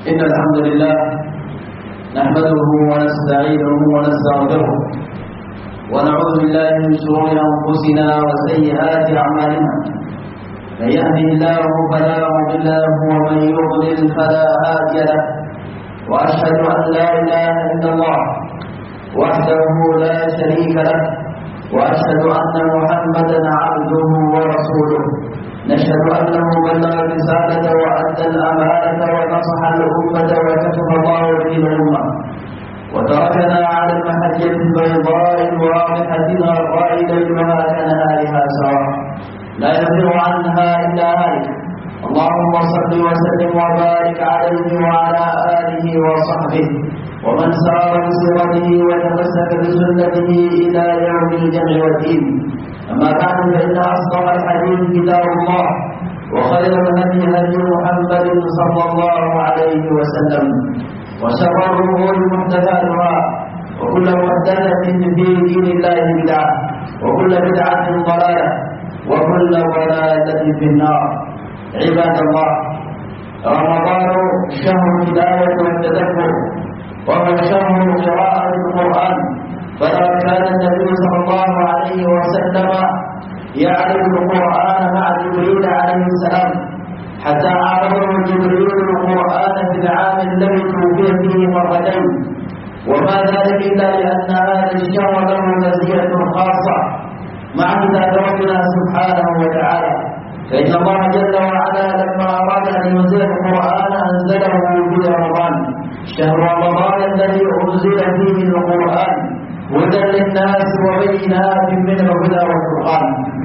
إن الحمد لله نحمده ونستعينه ونستغفره ونعوذ بالله من شرور أنفسنا وسيئات أعمالنا. من يهده الله فلا مضل له ومن يضلل فلا هادي له، وأشهد أن لا إله إلا الله وحده لا شريك له، وأشهد أن محمدا عبده ورسوله. نشهد أنه بلغ الرسالة وأدى الأمانة ونصح الأمة وكتب الله به الأمة، وتركنا على المحجة البيضاء الواضحة الغراء ليلها كنهارها سواء، لا يزيغ عنها إلا هالك. اللهم صل وسلم وبارك عليه وعلى آله وصحبه ومن سار بسيرته وتمسك بسنته إلى يوم الجمع والدين. أما بعد، فإن أصدق الحديث كتاب الله، وخير الهدي هدي محمد صلى الله عليه وسلم، وشر الأمور محدثاتها، وكل محدثة في دين الله بدعة، وكل بدعة ضلالة، وكل ضلالة في النار. عباد الله، رمضان شهر التلاوة والتدبر، وهو شهر قراءة القرآن. فلقد كان النبي صلى الله عليه وسلم يعرض القرآن مع جبريل عليه السلام، حتى عرضه جبريل القرآن في العام الذي توفي فيه مرتين، وما ذلك إلا لأن هذا الشهر له مزية خاصة مع كتاب ربنا سبحانه وتعالى. فإن الله جل وعلا لما أراد أن ينزل القرآن أنزله في رمضان، شهر رمضان الذي أنزل فيه القرآن هدى للناس وبينات من الهدى والفرقان.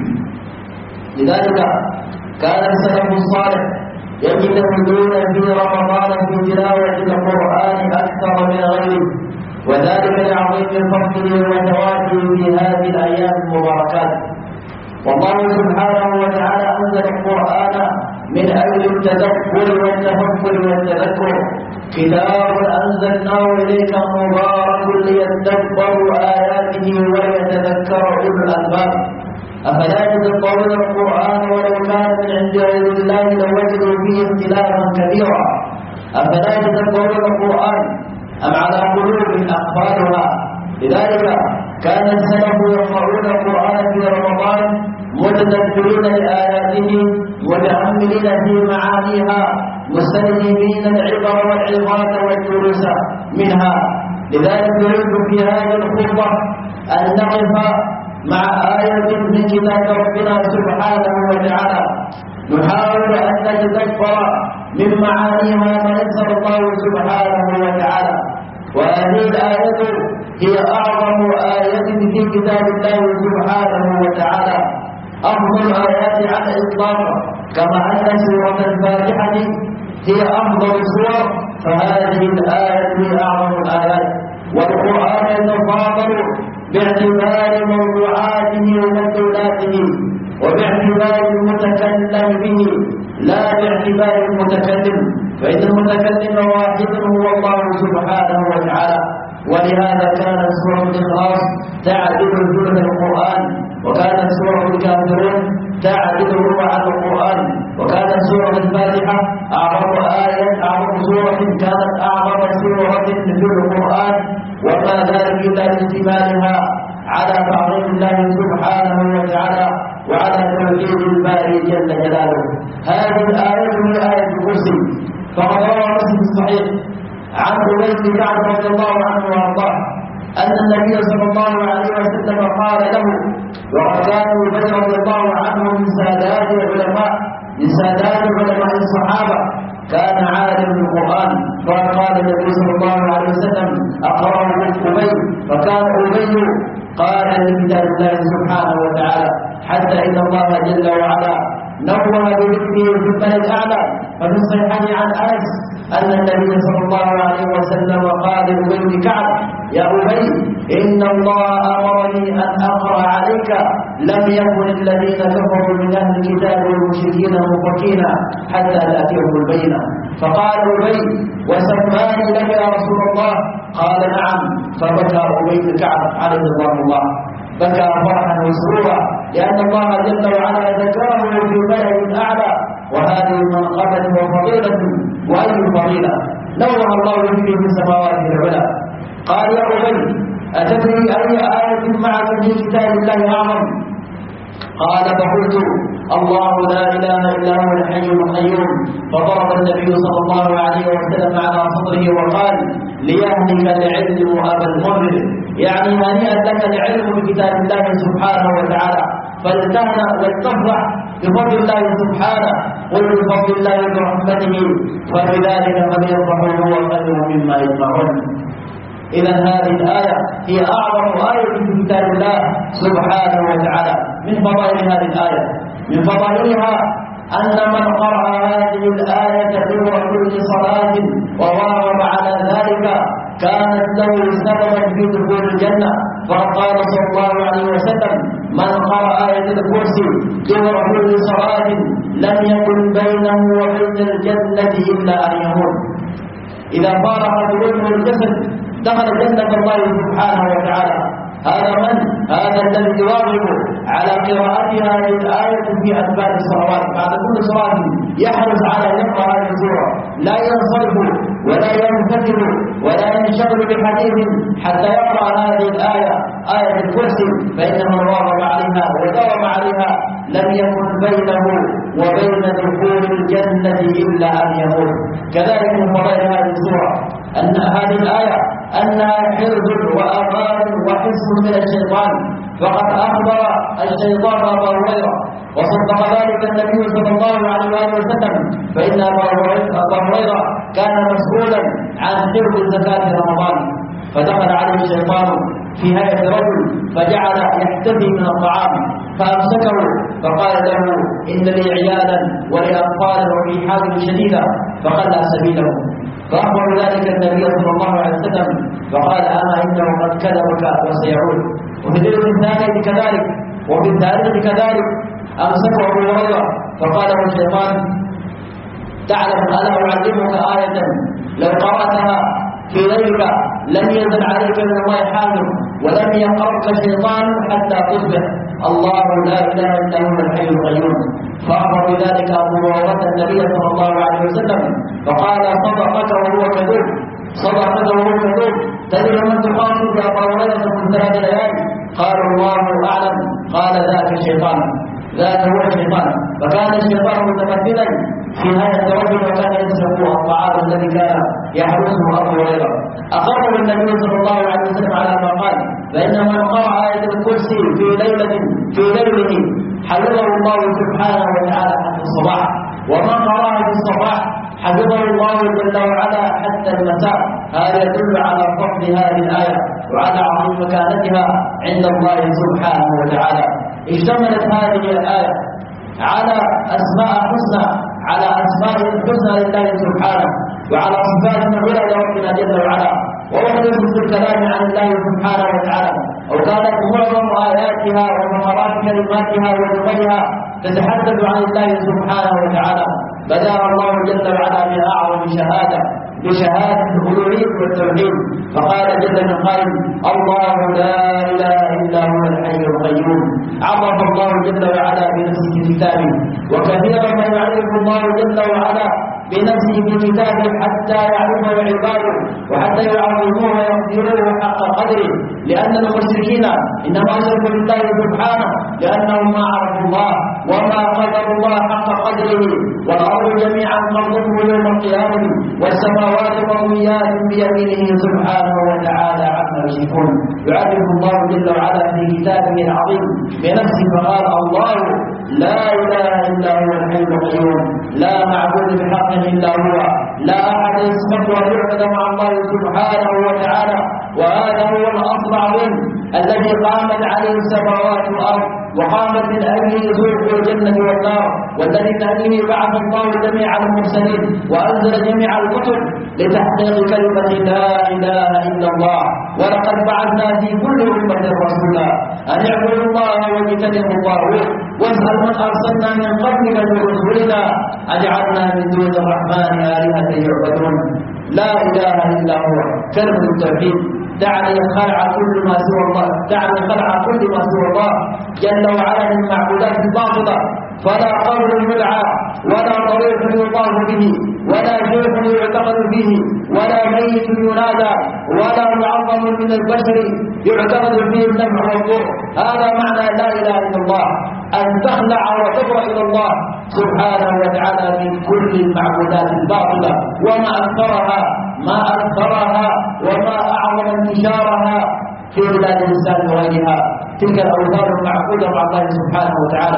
لذلك كان السلف الصالح يجتهدون في رمضان في تلاوة القرآن أكثر من غيره، وذلك لعظيم الفضل والتوافي في هذه الأيام المباركات. والله سبحانه وتعالى أنزل القرآن من أجل التدبر والتفكر والتذكر. كتاب أنزلناه إليك مبارك ليتدبروا آياته وليتذكر أولو الألباب. أفلا يتدبرون القرآن ولو كان من عند غير الله لوجدوا فيه اختلافا كبيرا؟ أفلا يتدبرون القرآن أم على قلوب أقفالها؟ لذلك كان السلف يقرؤون القرآن في رمضان متدبرين لآياته متأملين في معانيها مستلهمين العبر والعظات والدروس منها. لذلك نريد في هذه الخطبة أن نقف مع آية من كتاب ربنا سبحانه وتعالى، نحاول أن نتدبر من معانيها ما يسر الله سبحانه وتعالى. وهذه الآية هي أعظم آية في كتاب الله سبحانه وتعالى، أفضل الآيات على الإطلاق. كما أن سورة الفاتحة هي أفضل السور، فهذه الآية هي أعظم الآيات. والقرآن يتفاضل باعتبار موضوعاته ومدلولاته، وباعتبار المتكلم به لا باعتبار المتكلم، فإن المتكلم واحد هو الله سبحانه وتعالى. ولهذا كانت سورة الإخلاص تعدل ثلث القرآن، وكانت سورة الكافرون تعدل ربع القرآن، وكانت سورة الفاتحة أعظم سورة كانت أعظم سورة في القرآن، وما ذلك إلا لاشتمالها على تعظيم الله سبحانه وتعالى وعلى توحيد الباري جل جلاله. هذه الآية هي آية الكرسي. فقد روى مسلم الصحيح عن أبي بن كعب رضي الله عنه وأرضاه أن النبي صلى الله عليه وسلم قال له، وقد كان أبي رضي الله عنه من سادات علماء الصحابة، كان عالم بالقرآن، فقال النبي صلى الله عليه وسلم أقرأه أبي، فكان أبي قال لكتاب الله سبحانه وتعالى، حتى إن الله جل وعلا نوه بذكره في الملأ الأعلى. ففي الصحيحين عن أنس أن النبي صلى الله عليه وسلم قال لأبي بن كعب: يا أبي، إن الله أمرني أن أقرأ عليك لم يكن الذين كفروا من أهل الكتاب والمشركين منفكين حتى تأتيهم البينة. فقال أبي: وسماني لك يا رسول الله؟ قال: نعم. فبكى أبي بن كعب عليه رضوان الله، بكى فرحا وسرورا، لأن الله جل وعلا ذكره في الملأ الأعلى، وهذه منقبة وفضيلة. وأي فضيلة؟ نور الله به في السماوات العلى. قال يا أبي أتدري أي آية معك في كتاب الله أعظم؟ قال فقلت الله لا إله إلا هو الحي القيوم. فضرب النبي صلى الله عليه وسلم على صدره وقال ليهنك العلم أبا المنذر، يعني هنيئا لك العلم بكتاب الله سبحانه وتعالى، فلتهنأ ولتفرح بفضل الله سبحانه. قل بفضل الله برحمته فبذلك فليفرحوا هو خير مما يجمعون. إذا هذه الآية هي أعظم آية في كتاب الله سبحانه وتعالى. من فضائل هذه الآية، من فضائلها أن من قرأ هذه الآية دبر كل صلاة وواظب على ذلك كانت له سببا في دخول الجنة. فقال صلى الله عليه وسلم من قرأ آية الكرسي دبر كل صلاة لم يكن بينه وبين الجنة إلا أن يموت. إذا فارق بوجه الجسد دخل جنة الله سبحانه وتعالى. هذا الذي يواظب على قراءة هذه الآية في أدبار الصلوات. بعد كل صلاة يحرص على أن يقرأ هذه السورة، لا ينصرف ولا ينفتل ولا ينشغل بحديث حتى يقرأ هذه الآية، آية الكرسي، فإنه واظب عليها وداوم عليها لم يكن بينه وبين دخول الجنة إلا أن يموت. كذلك من فضائل هذه السورة أن هذه الآية أنها حرز وأمان وحصن من الشيطان. فقد أخبر الشيطان أبا هريرة وصدق ذلك النبي صلى الله عليه وسلم، فإن أبا هريرة كان مسؤولا عن حفظ زكاة رمضان، فدخل عليه الشيطان في هيئة رجل فجعل يحتفي من الطعام فأمسكه فقال له إن لي عيالا ولأطفالا وفي حاجة شديدة فخلى سبيله. فأخبر ذلك النبي صلى الله عليه وسلم فقال أما إنه قد كذبك وسيعود. وفي الليلة الثانية كذلك وفي الثالثة كذلك أمسكه أبو هريرة فقال له الشيطان تعلم ألا أعلمك آية لو قرأتها في ليلك لم يزل عليك من الله حافظ ولم يقربك شيطان حتى تصبح الله لا إله إلا هو الحي القيوم. فأخبر بذلك أبو هريرة النبي صلى الله عليه وسلم فقال صدقك وهو كذوب، صدقك وهو كذوب. تدري من تخاطب يا أبو هريرة من 3 ليالي؟ قال الله أعلم. قال ذاك الشيطان، ذاك هو الشيطان. فكان الشيطان متمثلا في هذا الرجل وكان يسرق الطعام الذي كان يحرسه أبو هريرة. أقره النبي صلى الله عليه وسلم على ما قال فإن من قرأ آية الكرسي في ليله حفظه الله سبحانه وتعالى حتى الصباح، ومن قرأها في الصباح حفظه الله جل وعلا حتى المساء. هذا يدل على فضل هذه الآية وعلى عظيم مكانتها عند الله سبحانه وتعالى. اشتملت هذه الآية على أسماء حسنى، على أسماء الحسنى لله سبحانه وعلى صفات العلى لربنا جل وعلا. ووحدث في الكلام عن الله سبحانه وتعالى أو كانت معظم آياتها وثمرات كلماتها وجملها تتحدث عن الله سبحانه وتعالى. بدأ الله جل وعلا بأعظم شهادة بشهادة الألوهية والتوحيد، فقال جل من قائل الله لا إله إلا هو الحي القيوم. عرف الله جل وعلا بنفسه في كتابه، وكثيرا ما يعرف الله جل وعلا بنفسه في كتابه حتى يعرفه عباده وحتى يعظموه ويقدروه حق قدره. لأن المشركين إنما أشركوا بالله سبحانه لأنهم ما عرفوا الله وما قدروا الله حق قدره. والأرض جميعا قبضته يوم القيامة والسماوات مطويات بيمينه سبحانه وتعالى عما يشركون. يعرف الله جل وعلا في كتابه العظيم بنفسه فقال الله لا إله إلا هو الحي القيوم لا معبود بحق إلا هو، لا أحد يسبق ويعبد مع الله سبحانه وتعالى. وهذا هو الأصل العظيم الذي قامت عليه السماوات والأرض وقامت من أجله زوج الجنة والنار، والذي من أجله بعث الله جميع المرسلين وأنزل جميع الكتب لتحقيق كلمة لا إله إلا الله. ولقد بعثنا في كل أمة رسولا أن اعبدوا الله واجتنبوا الطاغوت واسأل من أرسلنا من قبلك من رسلنا أجعلنا من دون الرحمن آلهة يعبدون. لا إله إلا هو كلمة التوحيد تعني خلع كل ما سوى الله، تعني خلع كل ما سوى الله جل وعلا من المعبودات الباطلة فلا قبر يدعى ولا طريق يطاف به ولا شيخ يعتقد فيه ولا ميت ينادى ولا معظم من البشر يعتقد فيه النفع والضر. هذا معنى لا اله الا الله، ان تخلع وتبرأ الى الله سبحانه وتعالى من كل المعبودات الباطله وما اكثرها وما اعظم انتشارها في بلاد الاسلام وغيرها. تلك الاوثان المعبوده مع الله سبحانه وتعالى،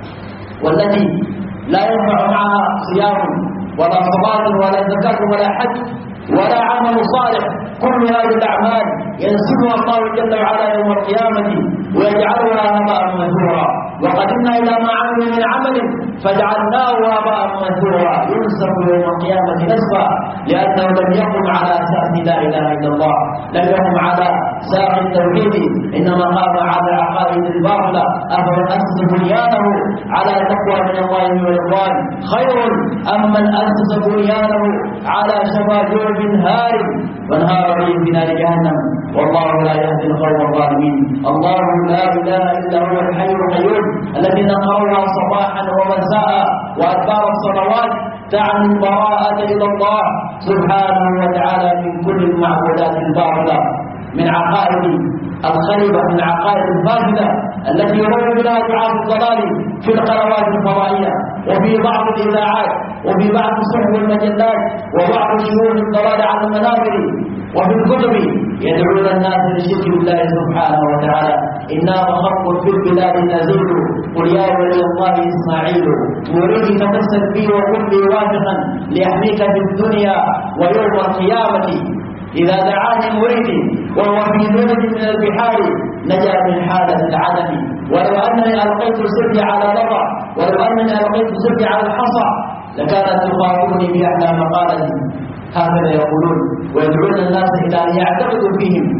والتي لا ينفع معها صيام ولا صلاة ولا زكاة ولا حج ولا عمل صالح. كل هذه الأعمال ينسبها الله جل وعلا يوم القيامة ويجعلها هباء منثورا. وقدمنا إلى ما عملوا من عمل فجعلناه هباء منثورا، ينسب يوم القيامة نسبا، لأنه لم يقم على أساس لا إله إلا الله، لم يقم على ساق التوحيد، إنما قام على عقائد الباطلة. أفمن أسس بنيانه على تقوى من الله ورضوان خير أم من أسس بنيانه على شفا جرف هار فانهار به في نار جهنم والله لا يهدي القوم الظالمين. الله لا اله الا هو الحي القيوم الذي نقرأها صباحا ومساء وادبار الصلوات تعني البراءة الى الله سبحانه وتعالى من كل المعبودات الباطلة، من عقائد الخربة، من عقائد الفاسدة التي يروج بها دعاة الضلال في القنوات الفضائية وفي بعض الإذاعات وفي بعض صحف المجلات وبعض شؤون الضلال على المنابر وفي الكتب، يدعون الناس للشرك بالله سبحانه وتعالى. إنا وخط في البلاد نزيد قل يا ولي الله إسماعيل أريد تمسك بي وقل لي واثقا ليحميك في الدنيا ويوم القيامة إذا دعاني مريدي وهو في لجة من البحار نجا من حالة العدم. ولو أنني ألقيت سري على لظى ولو أنني ألقيت سري على الحصى لكانت تخاطبني بأحلى مقالة. هكذا يقولون ويدعون الناس إلى أن يعتقدوا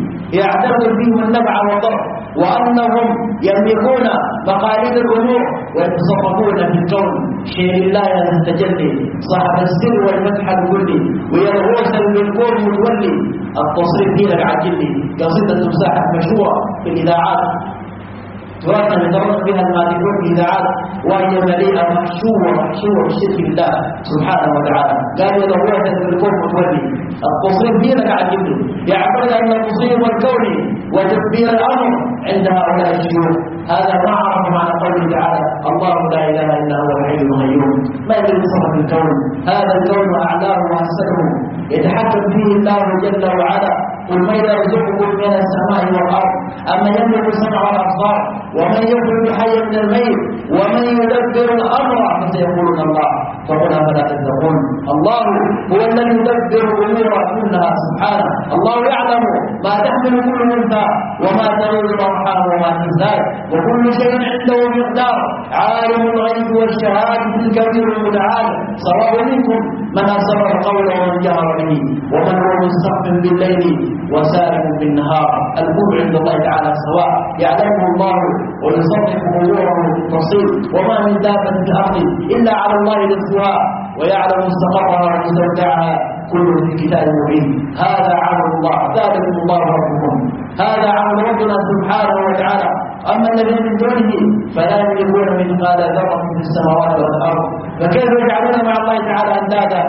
فيهم النفع والضر، وأنهم يملكون مقاليد الأمور ويتصرفون في الكون. شيء الله يتجلي صاحب السر والفتح الكلي ويغوصل بالكون متولي التصريف دينك عجلي قصيدة مساحة مشهورة في الإذاعات تراثنا يدرس بها المادحون في الإذاعات وهي مليئة محشوة بالشرك بالله سبحانه وتعالى. قال يدرس بالكون متولي التصريف دينك عجلي، يعتقد أن التصريف الكوني وتدبير الأمر عند هؤلاء الشيوخ. هذا ما عرف معنى قوله تعالى الله لا اله الا هو الحي القيوم. ما الذي يتصرف الكون؟ هذا الكون اعلاه واحسنه يتحكم فيه الله جل وعلا. قل من يرزقكم من السماء والارض اما يملك السمع والابصار ومن يخرج الحي من الميت ومن يدبر الامر فسيقولون الله فقل افلا تتقون. الله هو الذي يدبر الامور كلها سبحانه. الله يعلم ما تحمل كل انثى وما تغيظ الارحام وما تزداد وكل شيء عنده مقدار. عالم الغيب والشهادة الكبير المتعال سواء منكم من أسر القول ومن جهر به ومن هو مستخف بالليل وسارق بالنهار. الكل عند الله تعالى سواء يعلمه الله ويصرف أموره بالتفصيل. وما من دابة في الأرض إلا على الله رزقها ويعلم مستقرها ومستودعها كل في كتاب مبين. هذا عمل الله ذلكم الله ربكم، هذا عمل ربنا سبحانه وتعالى. أما الذين من دونه فلا يملكون مثقال ذرة في السماوات والأرض. فكيف يجعلون مع الله تعالى أندادا؟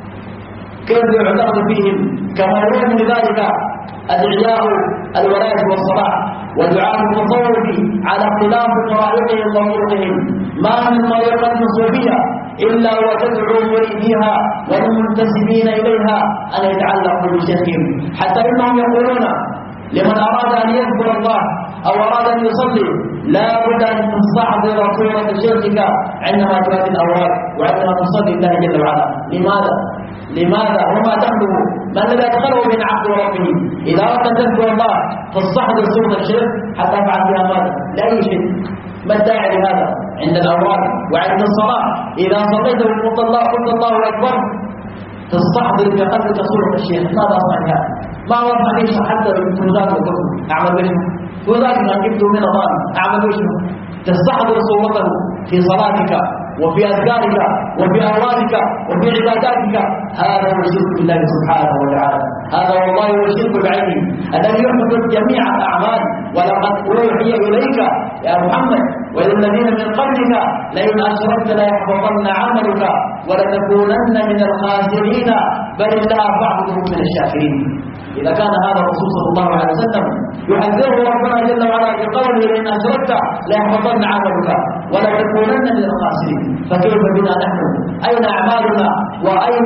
كيف يعتقد فيهم؟ كما يرون من ذلك أدعياء الولاية والصلاح ودعاء التصوف على اختلاف طرائقهم وطرقهم. ما من طريقة صوفية إلا وتدعو مريديها والمنتسبين إليها أن يتعلقوا بشيخهم، حتى إنهم يقولون لمن أراد أن يذكر الله أو أراد أن يصلي لا بد أن تستحضر صورة شيخك عندما تؤدي الأوراق وعندما تصلي الله جل وعلا. لماذا؟ وما تخلو ما الذي أدخله من عبد ربه؟ إذا أردت أن تذكر الله تستحضر صورة الشيخ حتى تفعل بها ماذا؟ لأي شيء. ما الداعي لهذا؟ عند الأوراق وعند الصلاة إذا صليت وقلت الله أكبر تستحضر في قلبك صورة الشيخ. ماذا أصنع هذا؟ ما هو صحيح حتى بالفوزات وكله أعمل بشر فوزات ما جبته من الله أعمل بشر. تستحضر صورته في صلاتك وفي أذكارك وفي أورادك وفي عباداتك، هذا هو الشرك بالله سبحانه وتعالى. هذا والله هو الشرك بعينه الذي يحبط جميع الأعمال. ولقد أوحي إليك يا محمد وإلى الذين من قبلك لئن أشركت ليحبطن عملك ولتكونن من الخاسرين بل الله فاعبده من الشاكرين. إذا كان هذا الرسول صلى الله عليه وسلم يحذره ربنا جل وعلا بقوله لئن أشركت ليحبطن عملك ولتكونن من الخاسرين، فكيف بنا نحن؟ أين أعمالنا؟ وأين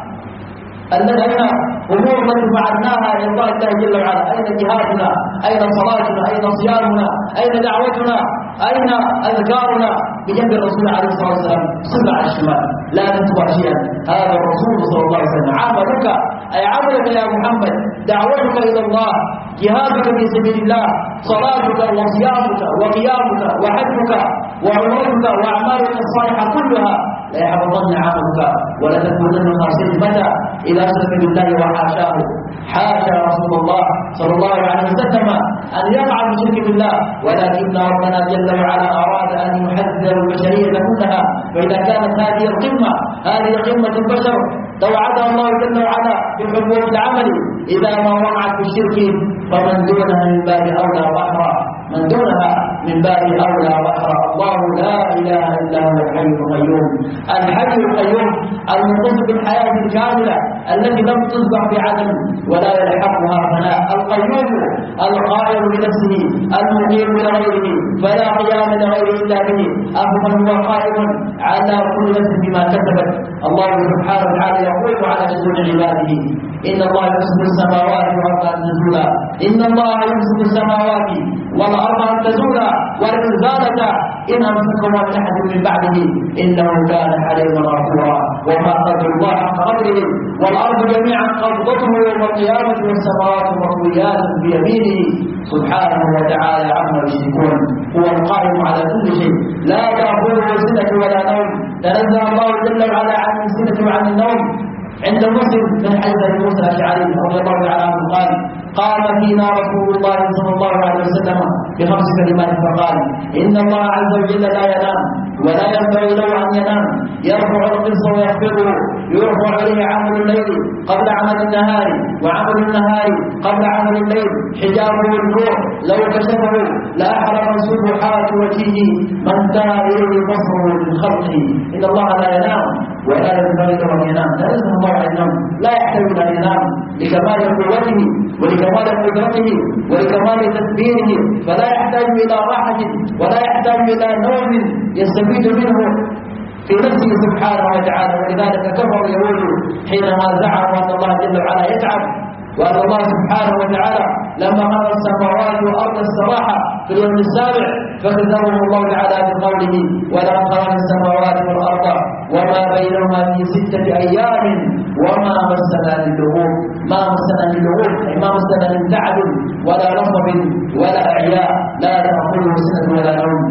أمور التي فعلناها لله جل وعلا؟ أين جهادنا؟ أين صلاتنا؟ أين صيامنا؟ أين دعوتنا؟ أين أذكارنا بجنب الرسول عليه الصلاة والسلام؟ صل على الشمال لا تتبع شيئا. هذا الرسول صلى الله عليه وسلم عملك أي عملك يا محمد، دعوتك إلى الله، جهادك في سبيل الله، صلاتك وصيامك وقيامك وحجك وعمرتك وأعمالك الصالحة كلها لا يحبطن عملك ولا تكونن خاسرين. متى؟ إذا أشرك بالله وحاشاه. حاشا رسول الله صلى الله عليه وسلم أن يقع بشرك بالله، ولكن ربنا جل وعلا أراد أن يحذر البشرية كلها. فإذا كانت هذه القمة، هذه قمة البشر توعدها الله جل وعلا بحبوب العمل، إذا ما وقعت في الشرك فمن دونها من باب أولى وأحرى، من دونها من باب أولى وأحرى. الله لا إله إلا هو الحي القيوم، الحي القيوم المتصف بالحياة الكاملة التي لم تصبح بعدم ولا يلحقها فناء، القيوم القائم بنفسه المقيم لغيره فلا قيام لغيره إلا به، أفمن هو قائم على كل نفس بما كسبت. الله سبحانه وتعالى يقول على شؤون عباده إن الله يمسك السماوات والأرض أن تزولا، إن الله يمسك السماوات والأرض أن تزولا ولئن زالتا إن أمسكهما من أحد من بعده إنه كان حليما غفورا. وما قدر الله حق قدره والأرض جميعا قبضته يوم القيامة والسماوات مطويات بيمينه سبحانه وتعالى عما يشركون. هو القائم على كل شيء لا تأخذه سنة ولا نوم، تنزه الله جل وعلا عن السنة وعن النوم. عند مسلم من حديث ابي موسى الاشعري رضي الله تعالى عنه قال: قام فينا رسول الله صلى الله عليه وسلم بخمس كلمات فقال: ان الله عز وجل لا ينام ولا ينبغي له ان ينام، يرفع القسط ويخفضه، يرفع اليه عمل الليل قبل عمل النهار وعمل النهار قبل عمل الليل، حجابه النور لو كشفه لاحرق سبحات وجهه ما انتهى اليه بصره من خلقه. ان الله لا ينام ولا ينبغي له ان ينام، لا يلزم الله ان ينام، لا يحتاج الى ان ينام لكمال قوته ولكمال قدرته ولكمال تدبيره، فلا يحتاج الى راحه ولا يحتاج الى نوم يستفيد منه في نفسه سبحانه وتعالى. ولذلك كفر اليهود حينما زعموا ان الله جل وعلا يتعب، وأن الله سبحانه وتعالى لما خلق السماوات والأرض الصراحة في اليوم السابع فكذبهم الله تعالى بقوله: ولقد خلقنا السماوات والأرض وما بينهما في 6 أيام وما مسنا من لغوب. ما مسنا من لغوب أي ما مسنا من تعب ولا نصب ولا إعياء، لا تأخذه سنة ولا نوم،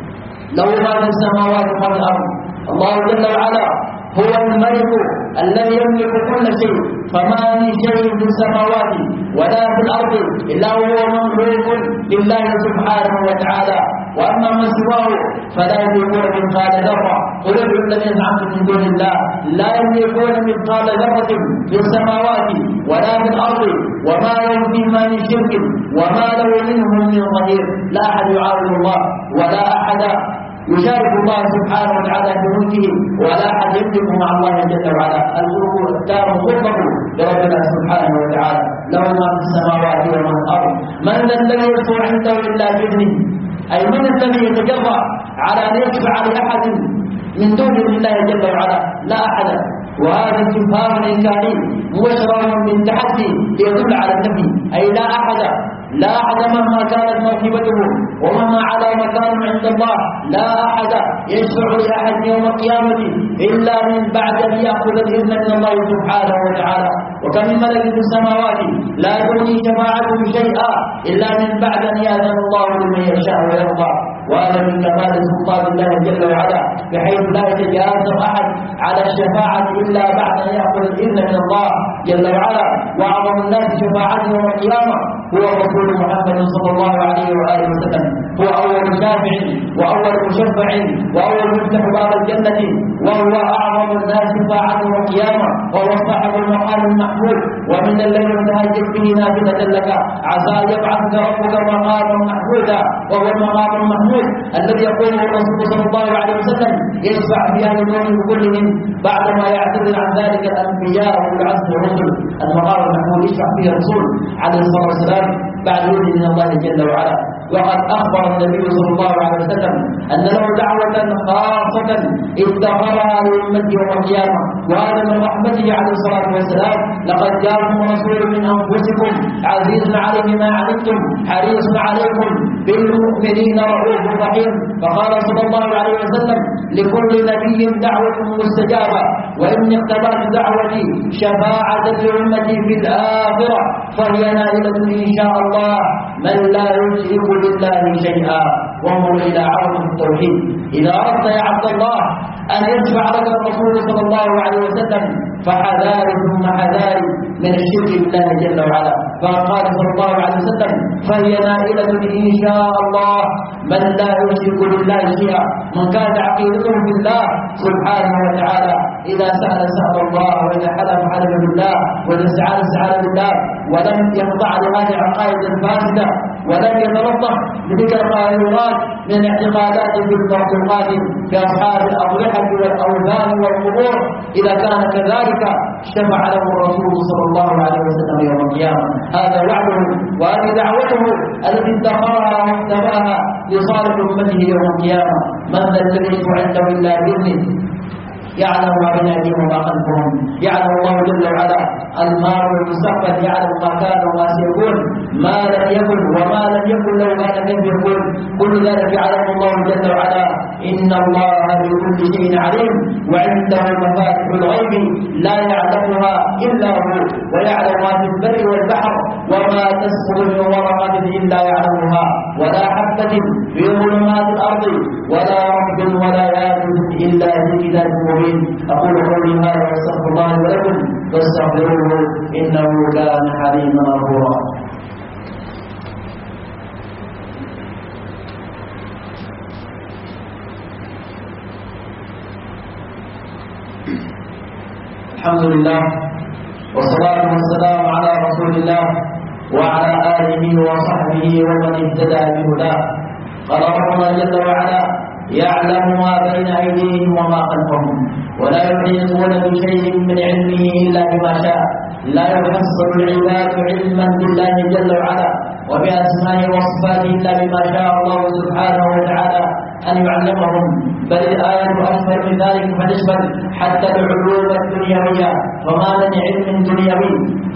له ما في السماوات وما في الأرض. الله جل وعلا هو الملك الذي يملك كل شيء، فما من شيء في السماوات ولا في الأرض إلا هو مملوك لله سبحانه وتعالى. وأما من سواه فلا يملكون مثقال ذرة. قل ادعوا الذين زعمتم من دون الله لا يملكون مثقال ذرة في السماوات ولا في الأرض وما لهم فيهما من شرك وما له منهم من ظهير. لا أحد يعاون الله ولا أحد يشارك الله سبحانه وتعالى في ملكه ولا أحد يملك مع الله جل وعلا. الملك الدار مطلق لربنا سبحانه وتعالى، له ما في السماوات وما في الأرض. من الذي يشفع عنده إلا بإذنه؟ أي من الذي يتجرأ على أن يشفع لأحد من دون الله جل وعلا؟ لا أحد. وهذا استفهام إنكاري مباشر من تحدي يدل على النفي، أي لا أحد، لا أحد مهما كانت موهبته ومهما على مكان عند الله، لا أحد يشفع لأحد يوم القيامة إلا من بعد أن يأخذ الإذن من الله سبحانه وتعالى. وكم من ملك في السماوات لا تغني شفاعتهم شيئا إلا من بعد أن يأذن الله لمن يشاء ويرضى. وهذا من كمال سلطان الله جل وعلا، بحيث لا يتجاسر أحد على الشفاعة إلا بعد أن يأخذ الإذن من الله جل وعلا. وأعظم الناس شفاعة يوم القيامة هو الرسول محمد صلى الله عليه وآله وسلم، هو أول شافع وأول مشفع وأول مفتح باب الجنة، وهو أعظم الناس شفاعة يوم القيامة، وهو صاحب المقام المحمود. ومن الليل تهجد به نافلة لك عسى أن يبعثك ربك مقاما محمودا، وهو المقام المحمود الذي يقوله الرسول صلى الله عليه وسلم يشفع في أهل الأمم كلهم بعدما يعتذر عن ذلك الأنبياء والعزم والرسل. المقام المحمود يشفع فيه الرسول عليه الصلاة والسلام بعد وجه من الله جل وعلا. وقد أخبر النبي صلى الله عليه وسلم أن له دعوة خاصة ادخرها لأمته يوم القيامة، وهذا من رحمته عليه الصلاة والسلام. لقد جاءكم رسول من أنفسكم عزيز عليه ما عنتم حريص عليكم بالمؤمنين رؤوف رحيم. فقال صلى الله عليه وسلم لكل نبي دعوة مستجابة، وإني اختبأت دعوتي شفاعة لأمتي في الآخرة، فهي نائلة إن شاء الله من لا يشرك بالله شيئا. وانظر إلى عظمة التوحيد. إذا أردت يا عبد الله أن يشفع لك الرسول صلى الله عليه وسلم فحذار ثم حذار من الشرك بالله جل وعلا. فقال صلى الله عليه وسلم فهي نائلة إن شاء الله من لا يشرك بالله شيئا، من كانت عقيدته بالله سبحانه وتعالى إذا سأل سأل الله، وإذا حلف حلف بالله، وإذا استعان استعان بالله، ولم يخضع لهذه العقائد الفاسدة، ولم يتلطف بتلك القائلات من الاعتقادات في المخلوقات كأصحاب الأضرحة والأوثان والقبور. إذا كان كذلك شفع له الرسول صلى الله عليه وسلم يوم القيامة. هذا وعده وهذه دعوته التي ادخرها واختباها لصالح أمته يوم القيامة. من ذا الذي يشفع عنده إلا بإذنه، يعلم ما بين أيديهم وما خلفهم، يعلم الله جل وعلا الماضي والمستقبل، يعلم ما كان وما سيكون، ما لم يكن وما لم يكن لو كان كيف يكون، كل ذلك يعلم الله جل وعلا. إن الله بكل شيء عليم، وعنده مفاتح الغيب لا يعلمها إلا هو، ويعلم ما في البر والبحر، وما تسقط من ورقة إلا يعلمها، ولا حبة في ظلمات الأرض ولا رطب ولا يابس إلا في كتاب مبين. أقول قولي هذا واستغفر الله ولكم فاستغفروه إنه كان حليما غفورا. الحمد لله والصلاة والسلام على رسول الله وعلى آله وصحبه ومن اهتدى بهداه. قال ربنا جل وعلا يعلم ما بين أيديهم وما خلفهم ولا يحيطون بشيء من علمه إلا بما شاء. لا يحصل العباد علما بالله جل وعلا وبأسمائه وصفاته إلا بما شاء الله سبحانه وتعالى أن يعلمهم، بل الآية أكثر من ذلك فتشمل حتى العلوم الدنيوية. فما من علم دنيوي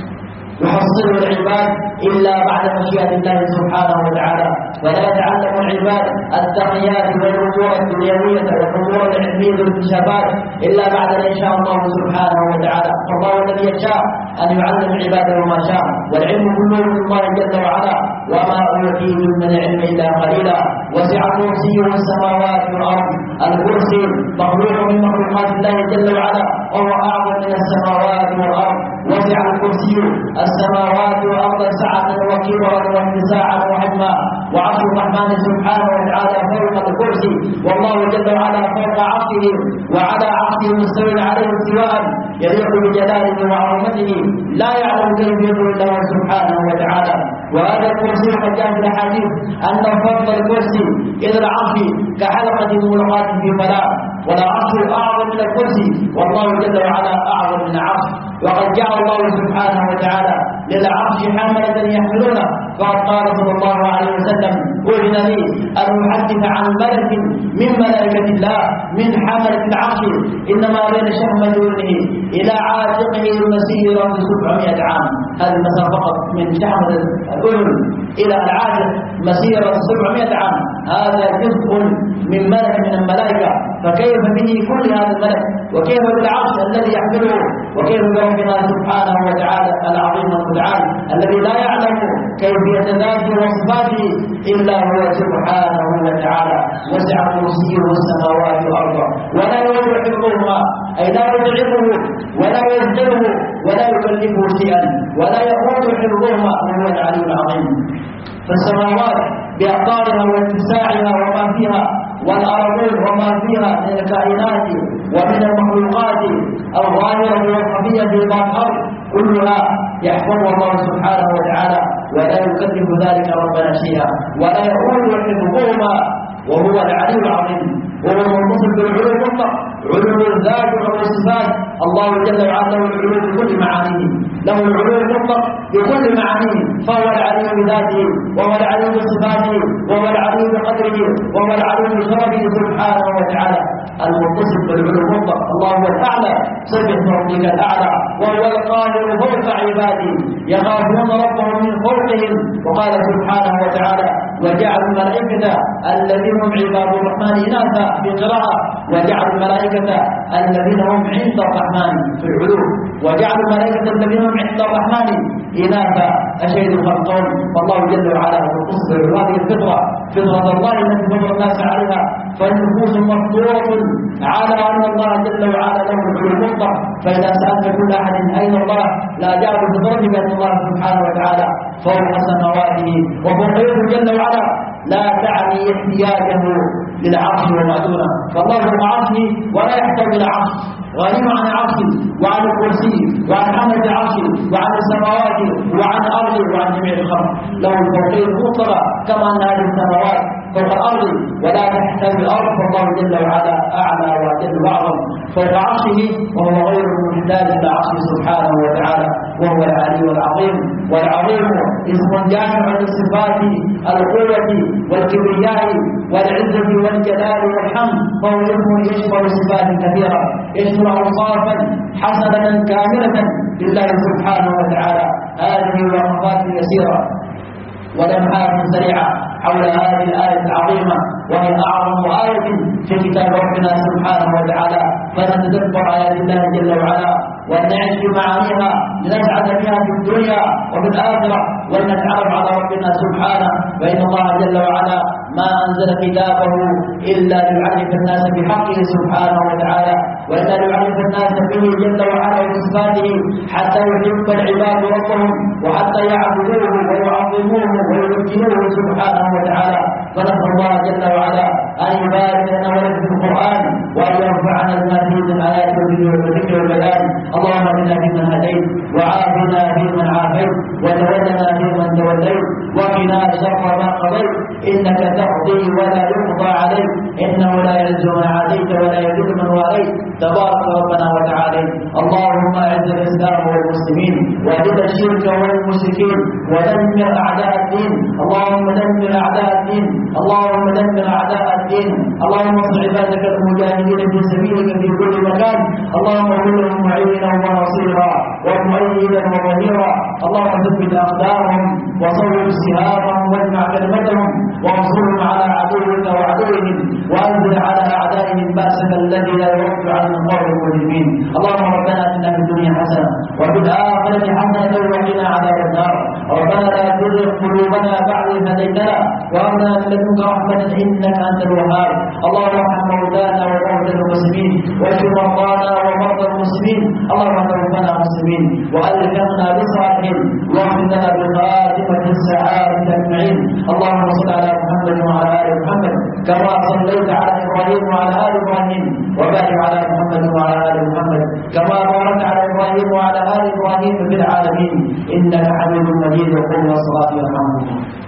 يحصله العباد إلا بعد مشيئة الله سبحانه وتعالى، ولا يتعلم العباد التقنيات والأمور الدنيوية والأمور العلمية والاكتشافات إلا بعد أن يشاء الله سبحانه وتعالى. فالله الذي يشاء أن يعلم عباده ما شاء، والعلم كله من الله جل وعلا، وما أوتيتم من العلم إلا قليلا. وسع كرسيه السماوات والأرض، الكرسي مخلوق من مخلوقات الله جل وعلا وهو أعظم من السماوات والأرض. وسع الكرسي السماوات والأرض سعة وكبرا واتساعا وحجما، وعرش الرحمن سبحانه وتعالى فوق الكرسي، والله جل وعلا فوق عرشه وعلى عرشه مستوٍ عليه استواء يليق بجلاله وعظمته لا يعلم كيف يدعو الله سبحانه وتعالى. وهذا الكرسي قد جاء في الحديث أن فضل الكرسي إذا العرش كحلقة ملقاة في فلاة، والعرش أعظم من الكرسي والله جل وعلا أعظم من العرش. وقد جعل الله سبحانه وتعالى للعرش حملة يحملونه، فقد قال صلى الله عليه وسلم أذن لي أن أحدث عن ملك من ملائكة الله من حملة العرش إنما بين شحمة أذنه إلى عاتقه مسيرة 700 عام. هذه المسافة فقط من شحمة الأذن إلى العاتق مسيرة 700 عام، هذا جزء من ملك من الملائكة. فكيف به كل هذا الملك، وكيف بالعرش الذي يحمله، وكيف بربنا سبحانه وتعالى العظيم المتعال الذي لا يعلم كيفية ذاته وصفاته إلا هو سبحانه وتعالى. وسع كرسيه السماوات والأرض ولا يؤوده حفظهما، أي لا يضعفه ولا يزدره ولا يكلفه شيئا ولا يؤوده حفظهما، وهو العلي العظيم. فالسماوات بأقطارها واتساعها وما فيها، والأرضين وما فيها من الكائنات ومن المخلوقات الظاهرة والخفية في الأرض كلها يحفظها الله سبحانه وتعالى، ولا يكلف ذلك ربنا شيئا ولا يؤوده حفظهما، وهو العلي العظيم. وهو المتصف بالعلو المطلق، علو الذات وعلو الصفات. الله جل وعلا له العلو بكل معانيه، له العلو المطلق بكل معانيه، فهو العلي بذاته وهو العلي بصفاته وهو العلي بقدره وهو العلي بشرفه سبحانه وتعالى. المتصف بالعلو المطلق الله هو الأعلى، سبح ربك الأعلى، وهو القاهر فوق عباده يخافون ربهم من فوقهم. وقال سبحانه وتعالى: وجعل الملائكة الذين هم عباد الرحمن إناثا في قراءة، وجعل الملائكة الذين هم عند الرحمن في العلو، وجعل الملائكة الذين هم عند الرحمن إناثا أشهد خلقهم. والله جل وعلا يخص هذه الفطرة، فطرة الله التي فطر الناس عليها، فالنفوس مفطورة على أن الله جل وعلا له العلو المطلق. فإذا سألت كل أحد أين الله لا جعل بفطرتك أن الله سبحانه وتعالى فوق سماواته وفوقه جل وعلا، لا تعني احتياجه للعرش وما دونه، فالله فوق عرشه ولا يحتاج إلى عرش، غني عن عرشه وعن الكرسي وعن حمد عرشه وعن السماوات وعن أرضه وعن جميع الخلق، له الفوقية المطلقة كما أن هذه السماوات فوق الأرض ولا تحتاج الأرض، فالله جل وعلا أعلى وجل وأعظم فوق عرشه، وهو غير محتاج إلى عرشه سبحانه وتعالى، وهو العلي العظيم. والعظيم اسم جامع للصفات القوة والكبرياء والعزة والجلال والحمد، فهو اسم يشمل صفات كثيرة، يشمل أوصافا حسنة كاملة لله سبحانه وتعالى. هذه وقفات يسيرة ولمحات سريعة حول هذه الآية العظيمة، وهي أعظم آية في كتاب ربنا سبحانه وتعالى، فنتدبر آيات الله جل وعلا ونعيش بمعانيها لنسعد بها في الدنيا وفي الآخرة، ولنتعرف على ربنا سبحانه. فإن الله جل وعلا ما أنزل كتابه إلا ليعرف الناس بحقه سبحانه وتعالى، وإلا ليعرف الناس به جل وعلا وبصفاته، حتى يحب العباد ربهم وحتى يعبدوه ويعظموه ويمجدوه سبحانه وتعالى. فنسأل الله جل وعلا أن يبارك لنا ولكم في القرآن، وأن يرفعنا بما فيه من الآيات والذكر والبيان. اللهم اهدنا فيمن هديت، وعافنا فيمن عافيت، وتولنا فيمن توليت، وقنا شر ما قضيت، إنك تقضي ولا يقضى عليك، إنه لا يعز من عاديت ولا يذل من واليت، تبارك ربنا وتعالى. اللهم أعز الإسلام والمسلمين، وأذل الشرك والمشركين، ودمر أعداء الدين. اللهم دمر أعداء الدين، اللهم دمر أعداء الدين. اللهم انصر عبادك المجاهدين في سبيلك في كل مكان. اللهم كن لهم معينا ونصيرا ومؤيدا وظهيرا. اللهم ثبت أقدامهم وصوب سهامهم واجمع كلمتهم، وانصرهم على عدوك وعدوهم، وأنزل على أعدائهم بأسك الذي لا يرد عن القوم المجرمين. اللهم ربنا آتنا في الدنيا حسنة وفي الآخرة حسنة وقنا عذاب النار. ربنا لا تزغ قلوبنا بعد إذ هديتنا وهب لنا من لدنك رحمة إنك أنت الوهاب. اللهم ارحم موتانا وموتى المسلمين، واشف مرضانا ومرضى المسلمين. اللهم توفنا مسلمين وألحقنا بالصالحين، واغفر لنا بخاتمة السعادة أجمعين. اللهم صل على محمد وعلى آل محمد كما صليت على إبراهيم وعلى آل إبراهيم، وبارك على محمد وعلى آل محمد كما باركت على إبراهيم وعلى آل إبراهيم في العالمين إنك حميد مجيد. وقم الصلاة والحمد لله.